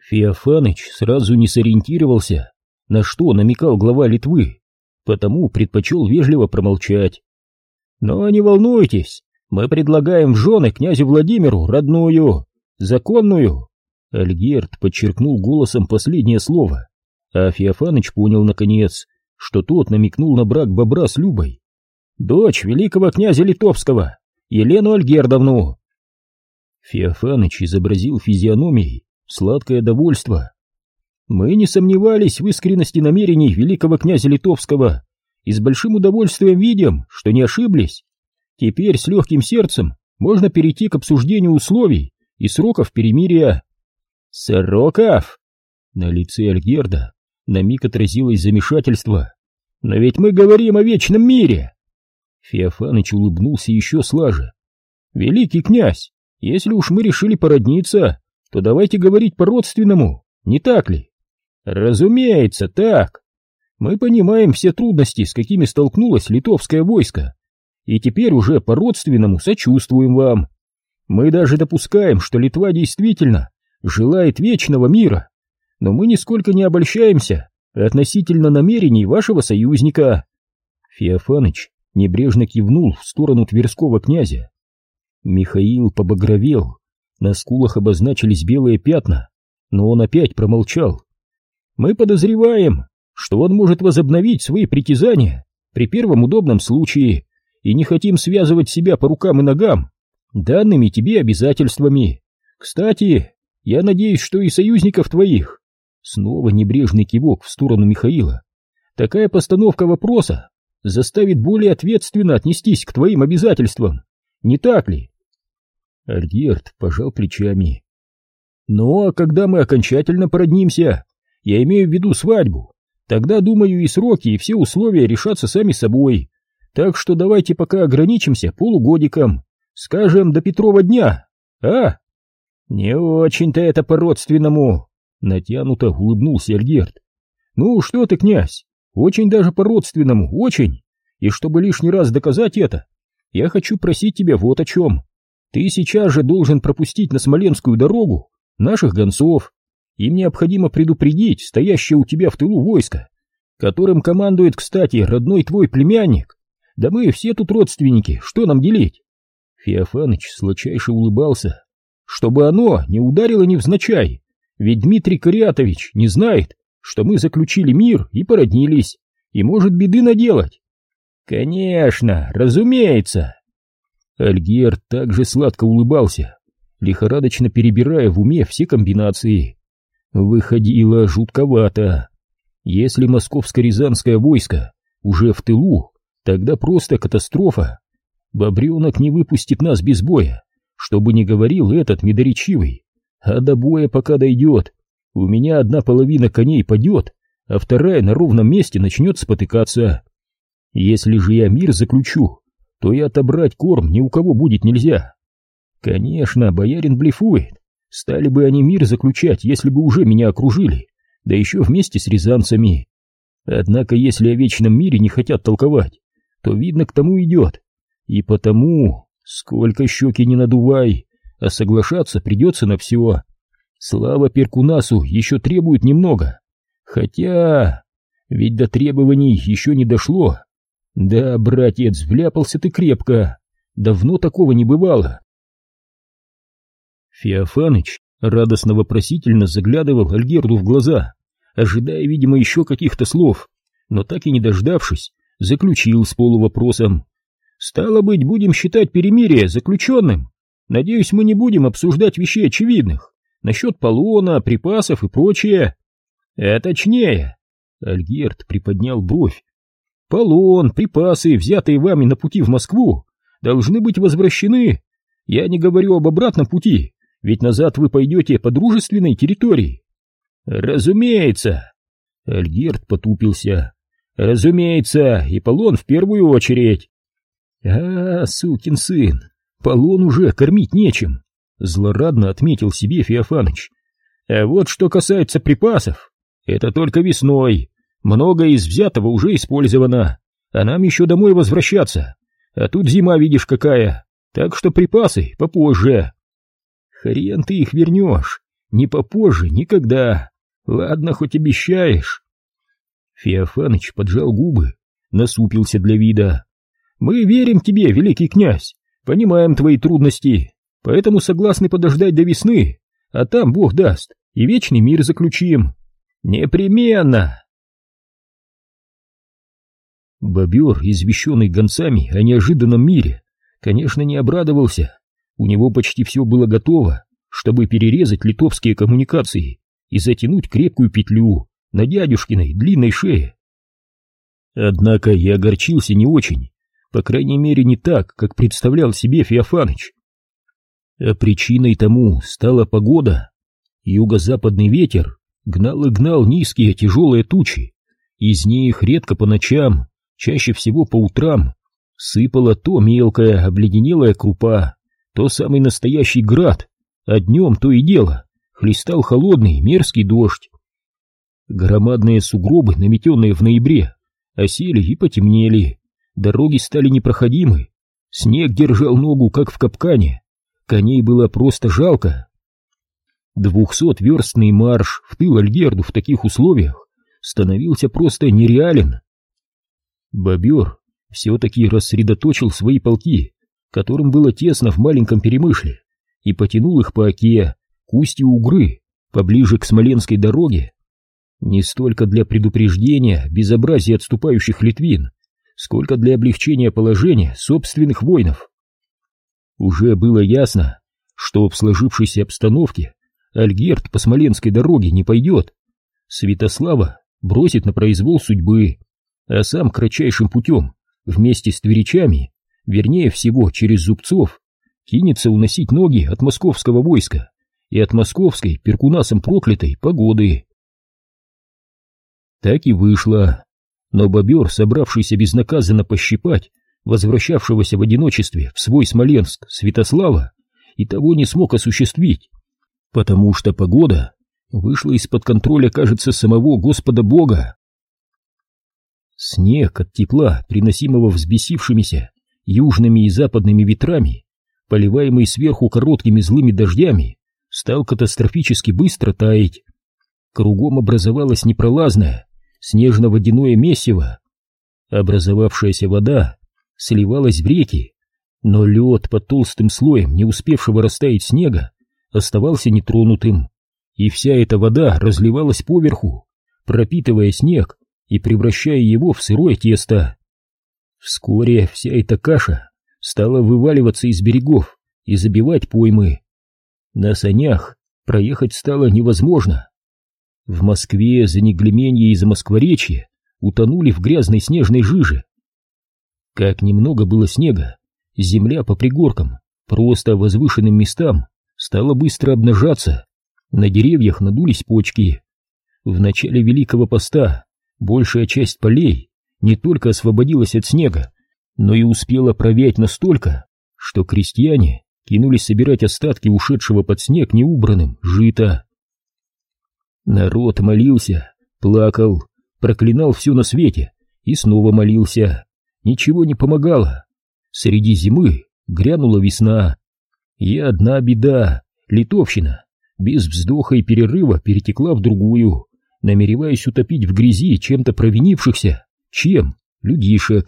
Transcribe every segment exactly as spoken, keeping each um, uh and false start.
Феофаныч сразу не сориентировался, на что намекал глава Литвы, потому предпочел вежливо промолчать. «Но не волнуйтесь, мы предлагаем в жены князю Владимиру родную, законную». Альгерд подчеркнул голосом последнее слово, а Феофаныч понял наконец, что тот намекнул на брак бобра с Любой. «Дочь великого князя Литовского, Елену Альгердовну». Феофаныч изобразил физиономией сладкое довольство. «Мы не сомневались в искренности намерений великого князя Литовского и с большим удовольствием видим, что не ошиблись. Теперь с легким сердцем можно перейти к обсуждению условий и сроков перемирия». «Сроков?» На лице Альгерда на миг отразилось замешательство. «Но ведь мы говорим о вечном мире!» Феофаныч улыбнулся еще слаже. «Великий князь, если уж мы решили породниться, то давайте говорить по-родственному, не так ли?» «Разумеется, так. Мы понимаем все трудности, с какими столкнулось литовское войско, и теперь уже по-родственному сочувствуем вам. Мы даже допускаем, что Литва действительно желает вечного мира, но мы нисколько не обольщаемся относительно намерений вашего союзника». Феофаныч небрежно кивнул в сторону тверского князя. Михаил побагровел, на скулах обозначились белые пятна, но он опять промолчал. «Мы подозреваем, что он может возобновить свои притязания при первом удобном случае, и не хотим связывать себя по рукам и ногам данными тебе обязательствами. Кстати, я надеюсь, что и союзников твоих». Снова небрежный кивок в сторону Михаила. «Такая постановка вопроса заставит более ответственно отнестись к твоим обязательствам, не так ли?» Альгерд пожал плечами. «Ну, а когда мы окончательно породнимся, я имею в виду свадьбу, тогда, думаю, и сроки, и все условия решатся сами собой. Так что давайте пока ограничимся полугодиком, скажем, до Петрова дня, а?» «Не очень-то это по-родственному», — натянуто улыбнулся Альгерд. «Ну что ты, князь, очень даже по-родственному, очень. И чтобы лишний раз доказать это, я хочу просить тебя вот о чем. Ты сейчас же должен пропустить на Смоленскую дорогу наших гонцов. Им необходимо предупредить стоящее у тебя в тылу войско, которым командует, кстати, родной твой племянник. Да мы все тут родственники, что нам делить?» Феофаныч сладчайше улыбался. «Чтобы оно не ударило невзначай, ведь Дмитрий Кариатович не знает, что мы заключили мир и породнились, и может беды наделать». «Конечно, разумеется». Альгерд также сладко улыбался, лихорадочно перебирая в уме все комбинации. Выходило жутковато. Если московско-рязанское войско уже в тылу, тогда просто катастрофа. Бобренок не выпустит нас без боя, что бы ни говорил этот медоречивый. А до боя пока дойдет, у меня одна половина коней падет, а вторая на ровном месте начнет спотыкаться. Если же я мир заключу, то и отобрать корм ни у кого будет нельзя. Конечно, боярин блефует. Стали бы они мир заключать, если бы уже меня окружили, да еще вместе с рязанцами. Однако, если о вечном мире не хотят толковать, то, видно, к тому идет. И потому, сколько щеки не надувай, а соглашаться придется на все. Слава Перкунасу еще требует немного. Хотя, ведь до требований еще не дошло. Да, братец, вляпался ты крепко. Давно такого не бывало. Феофаныч радостно-вопросительно заглядывал Альгерду в глаза, ожидая, видимо, еще каких-то слов, но так и не дождавшись, заключил с полувопросом. «Стало быть, будем считать перемирие заключенным. Надеюсь, мы не будем обсуждать вещей очевидных, насчет полона, припасов и прочее». «А точнее», — Альгерд приподнял бровь, «полон, припасы, взятые вами на пути в Москву, должны быть возвращены. Я не говорю об обратном пути, ведь назад вы пойдете по дружественной территории». «Разумеется», — Альгерд потупился, «разумеется, и полон в первую очередь». «А, сукин сын, полон уже кормить нечем», — злорадно отметил себе Феофаныч. «А вот что касается припасов, это только весной. Многое из взятого уже использовано, а нам еще домой возвращаться. А тут зима, видишь, какая, так что припасы попозже». «Хрен ты их вернешь, не попозже, никогда. Ладно, хоть обещаешь. Феофаныч поджал губы, насупился для вида. Мы верим тебе, великий князь, понимаем твои трудности, поэтому согласны подождать до весны, а там, Бог даст, и вечный мир заключим. Непременно. Бобер, извещенный гонцами о неожиданном мире, конечно, не обрадовался. У него почти все было готово, чтобы перерезать литовские коммуникации и затянуть крепкую петлю на дядюшкиной длинной шее. Однако я огорчился не очень, по крайней мере не так, как представлял себе Феофаныч. А причиной тому стала погода. Юго-западный ветер гнал и гнал низкие тяжелые тучи, из них редко по ночам, чаще всего по утрам, сыпала то мелкая обледенелая крупа, то самый настоящий град, а днем то и дело хлестал холодный мерзкий дождь. Громадные сугробы, наметенные в ноябре, осели и потемнели, дороги стали непроходимы, снег держал ногу, как в капкане, коней было просто жалко. Двухсотверстный марш в тыл Альгерду в таких условиях становился просто нереален. Бобер все-таки рассредоточил свои полки, которым было тесно в маленьком Перемышле, и потянул их по Оке, к устью Угры, поближе к Смоленской дороге. Не столько для предупреждения безобразия отступающих литвин, сколько для облегчения положения собственных воинов. Уже было ясно, что в сложившейся обстановке Альгерд по Смоленской дороге не пойдет. Святослава бросит на произвол судьбы, а сам кратчайшим путем, вместе с тверичами, вернее всего через Зубцов, кинется уносить ноги от московского войска и от московской, перкунасом проклятой, погоды. Так и вышло, но бобер, собравшийся безнаказанно пощипать возвращавшегося в одиночестве в свой Смоленск Святослава, и того не смог осуществить, потому что погода вышла из-под контроля, кажется, самого Господа Бога. Снег от тепла, приносимого взбесившимися южными и западными ветрами, поливаемый сверху короткими злыми дождями, стал катастрофически быстро таять. Кругом образовалось непролазное снежно-водяное месиво. Образовавшаяся вода сливалась в реки, но лед под толстым слоем не успевшего растаять снега оставался нетронутым, и вся эта вода разливалась поверху, пропитывая снег и превращая его в сырое тесто. Вскоре вся эта каша стала вываливаться из берегов и забивать поймы. На санях проехать стало невозможно. В Москве Занеглеменье и Замоскворечье утонули в грязной снежной жиже. Как немного было снега, земля по пригоркам, просто возвышенным местам, стала быстро обнажаться, на деревьях надулись почки. В начале Великого Поста большая часть полей не только освободилась от снега, но и успела провять настолько, что крестьяне кинулись собирать остатки ушедшего под снег неубранным жита. Народ молился, плакал, проклинал все на свете и снова молился. Ничего не помогало. Среди зимы грянула весна. И одна беда — литовщина без вздоха и перерыва перетекла в другую, намереваясь утопить в грязи чем-то провинившихся, чем? Людишек.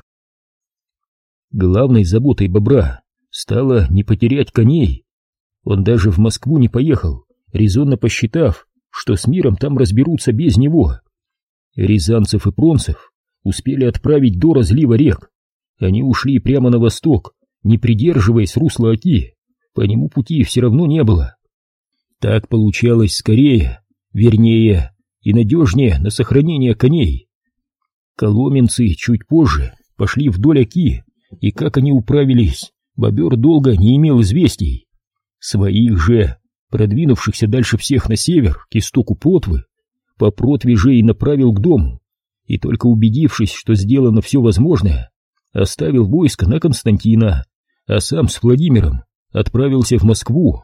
Главной заботой бобра стало не потерять коней. Он даже в Москву не поехал, резонно посчитав, что с миром там разберутся без него. Рязанцев и Пронцев успели отправить до разлива рек. Они ушли прямо на восток, не придерживаясь русла Оки, по нему пути все равно не было. Так получалось скорее, вернее и надежнее на сохранение коней. Коломенцы чуть позже пошли вдоль Оки, и как они управились, бобер долго не имел известий. Своих же, продвинувшихся дальше всех на север, к истоку Протвы, по Протве же и направил к дому, и только убедившись, что сделано все возможное, оставил войско на Константина, а сам с Владимиром отправился в Москву.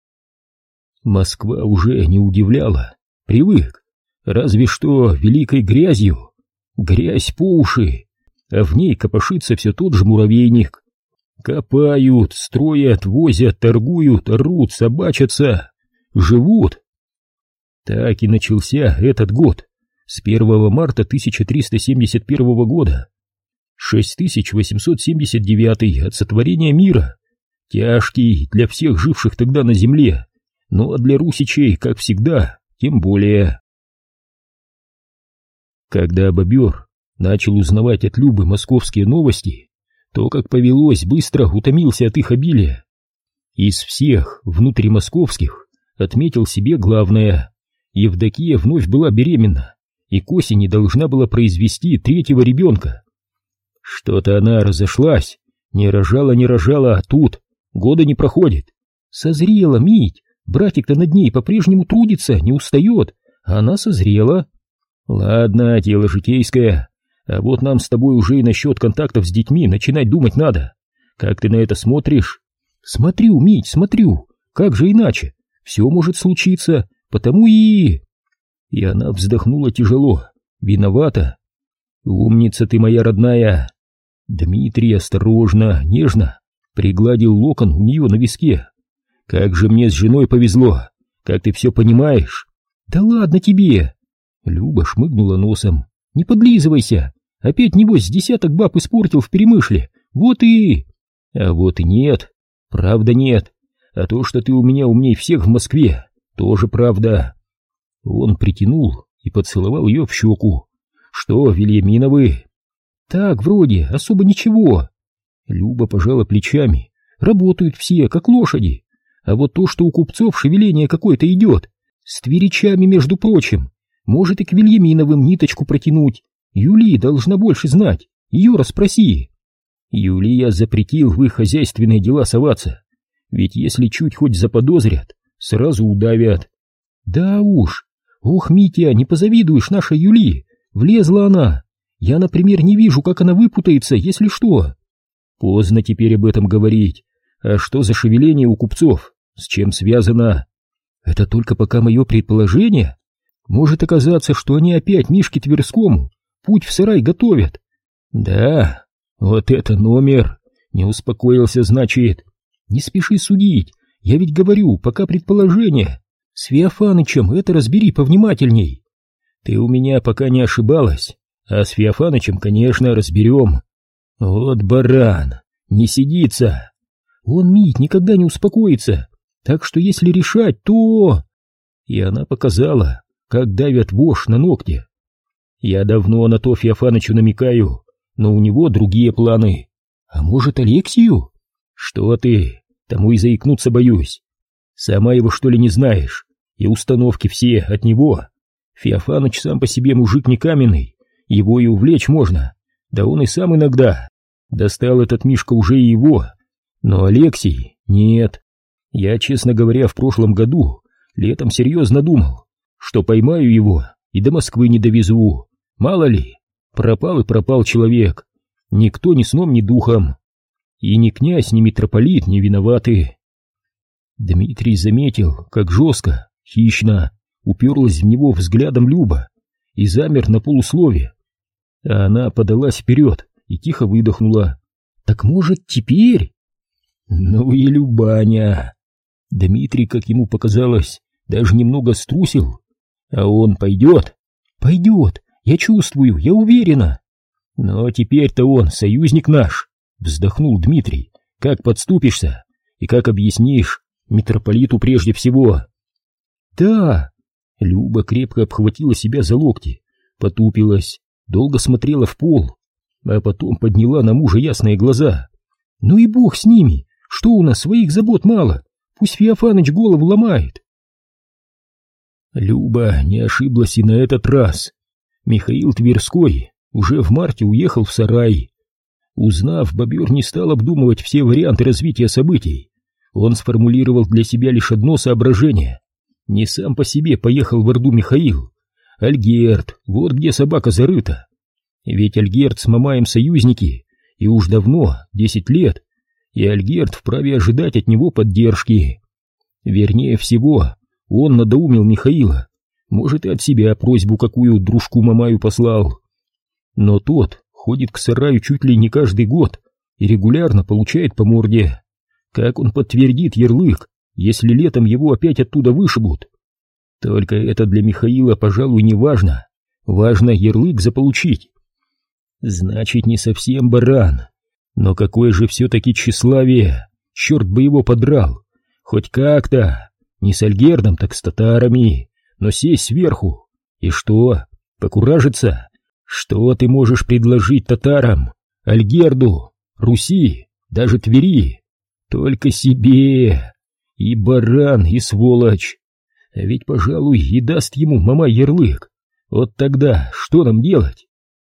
Москва уже не удивляла, привык, разве что великой грязью, грязь по уши, а в ней копошится все тот же муравейник. Копают, строят, возят, торгуют, орут, собачатся, живут, Так и начался этот год, с первого марта тысяча триста семьдесят первого года. шесть тысяч восемьсот семьдесят девятый от сотворения мира, тяжкий для всех живших тогда на земле, но для русичей, как всегда, тем более. Когда бобер начал узнавать от Любы московские новости, то, как повелось, быстро утомился от их обилия. Из всех внутримосковских отметил себе главное: Евдокия вновь была беременна и к осени должна была произвести третьего ребенка. Что-то она разошлась, не рожала, не рожала, а тут года не проходит. Созрела, Мить, братик-то над ней по-прежнему трудится, не устает, а она созрела. Ладно, дело житейское, а вот нам с тобой уже и насчет контактов с детьми начинать думать надо. Как ты на это смотришь? Смотрю, Мить, смотрю, как же иначе? Все может случиться, потому и... И она вздохнула тяжело, виновата. Умница ты моя родная. Дмитрий осторожно, нежно пригладил локон у нее на виске. Как же мне с женой повезло, как ты все понимаешь. Да ладно тебе. Люба шмыгнула носом. Не подлизывайся, опять небось с десяток баб испортил в Перемышле, вот и... А вот и нет, правда нет, а то, что ты у меня умней всех в Москве, тоже правда. Он притянул и поцеловал ее в щеку. Что, Вильяминовы? Так, вроде, особо ничего. Люба пожала плечами. Работают все, как лошади. А вот то, что у купцов шевеление какое-то идет, с тверичами, между прочим, может и к Вильяминовым ниточку протянуть. Юлия должна больше знать, ее расспроси. Юлия запретил в их хозяйственные дела соваться, ведь если чуть хоть заподозрят, сразу удавят. Да уж, ох, Митя, не позавидуешь нашей Юлии, влезла она. Я, например, не вижу, как она выпутается, если что. Поздно теперь об этом говорить. А что за шевеление у купцов? С чем связано? Это только пока мое предположение. Может оказаться, что они опять Мишке Тверскому путь в сарай готовят. Да, вот это номер. Не успокоился, значит. Не спеши судить, я ведь говорю, пока предположение. С Феофанычем это разбери повнимательней. Ты у меня пока не ошибалась, а с Феофанычем, конечно, разберем. Вот баран, не сидится. Он, Мить, никогда не успокоится, так что если решать, то... И она показала, как давят вошь на ногте. Я давно на то Феофанычу намекаю, но у него другие планы. А может, Алексию? Что ты, тому и заикнуться боюсь. Сама его, что ли, не знаешь? И установки все от него. Феофаныч сам по себе мужик не каменный, его и увлечь можно. Да он и сам иногда. Достал этот Мишка уже и его. Но Алексей нет. Я, честно говоря, в прошлом году летом серьезно думал, что поймаю его и до Москвы не довезу. Мало ли, пропал и пропал человек. Никто ни сном, ни духом. И ни князь, ни митрополит не виноваты. Дмитрий заметил, как жестко, хищно уперлась в него взглядом Люба и замер на полуслове. А она подалась вперед и тихо выдохнула. Так может, теперь? Ну и Любаня. Дмитрий, как ему показалось, даже немного струсил. А он пойдет? Пойдет, я чувствую, я уверена. Но теперь-то он союзник наш, вздохнул Дмитрий. Как подступишься и как объяснишь митрополиту прежде всего? Да. Люба крепко обхватила себя за локти, потупилась, долго смотрела в пол, а потом подняла на мужа ясные глаза. Ну и бог с ними, что у нас своих забот мало, пусть Феофаныч голову ломает. Люба не ошиблась и на этот раз. Михаил Тверской уже в марте уехал в сарай. Узнав, бобер не стал обдумывать все варианты развития событий. Он сформулировал для себя лишь одно соображение. Не сам по себе поехал в Орду Михаил. Альгерд, вот где собака зарыта. Ведь Альгерд с Мамаем союзники, и уж давно, десять лет, и Альгерд вправе ожидать от него поддержки. Вернее всего, он надоумил Михаила, может и от себя просьбу какую дружку Мамаю послал. Но тот ходит к сараю чуть ли не каждый год и регулярно получает по морде. Как он подтвердит ярлык, если летом его опять оттуда вышибут? Только это для Михаила, пожалуй, не важно. Важно ярлык заполучить. Значит, не совсем баран. Но какое же все-таки тщеславие. Черт бы его подрал. Хоть как-то. Не с Альгердом, так с татарами. Но сесть сверху. И что? Покуражиться? Что ты можешь предложить татарам, Альгерду, Руси, даже Твери? Только себе. И баран, и сволочь. А ведь, пожалуй, и даст ему Мамай ярлык. Вот тогда что нам делать?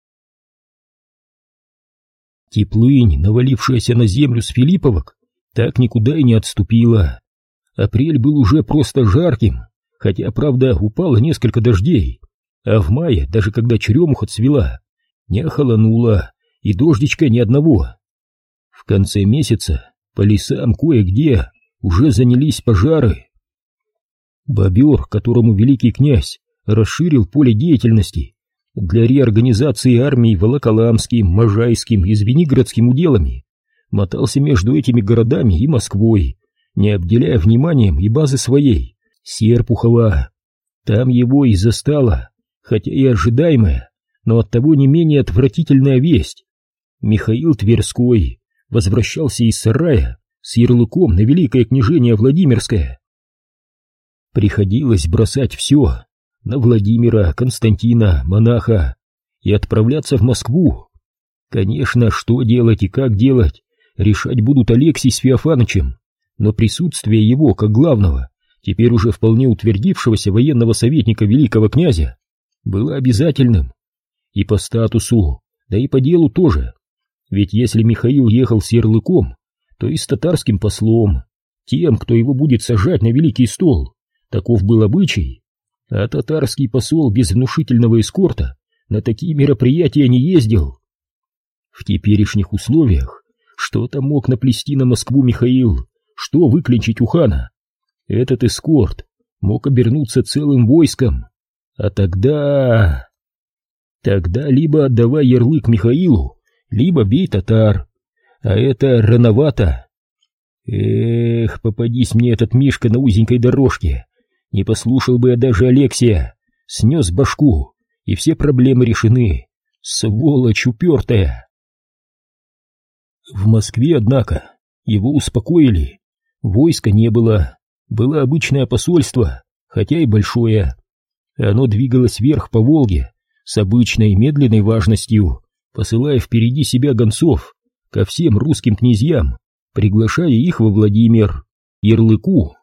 Теплынь, навалившаяся на землю с Филипповок, так никуда и не отступила. Апрель был уже просто жарким, хотя, правда, упало несколько дождей. А в мае, даже когда черемуха цвела, не охолонуло, и дождичка ни одного. В конце месяца по лесам кое-где уже занялись пожары. Бобер, которому великий князь расширил поле деятельности для реорганизации армий Волоколамским, Можайским и Звенигородским уделами, мотался между этими городами и Москвой, не обделяя вниманием и базы своей, Серпухова. Там его и застала, хотя и ожидаемая, но оттого не менее отвратительная весть. Михаил Тверской возвращался из сарая с ярлыком на великое княжение Владимирское. Приходилось бросать все на Владимира, Константина, монаха и отправляться в Москву. Конечно, что делать и как делать, решать будут Алексий с Феофанычем, но присутствие его, как главного, теперь уже вполне утвердившегося военного советника великого князя, было обязательным. И по статусу, да и по делу тоже. Ведь если Михаил ехал с ярлыком, то и с татарским послом, тем, кто его будет сажать на великий стол. Таков был обычай. А татарский посол без внушительного эскорта на такие мероприятия не ездил. В теперешних условиях что-то мог наплести на Москву Михаил, что выклинчить у хана. Этот эскорт мог обернуться целым войском. А тогда... Тогда либо отдавай ярлык Михаилу, либо бей татар. А это рановато. Эх, попадись мне этот Мишка на узенькой дорожке. Не послушал бы я даже Алексия. Снес башку, и все проблемы решены. Сволочь упертая. В Москве, однако, его успокоили. Войска не было. Было обычное посольство, хотя и большое. Оно двигалось вверх по Волге с обычной медленной важностью, посылая впереди себя гонцов ко всем русским князьям, приглашая их во Владимир, ярлыку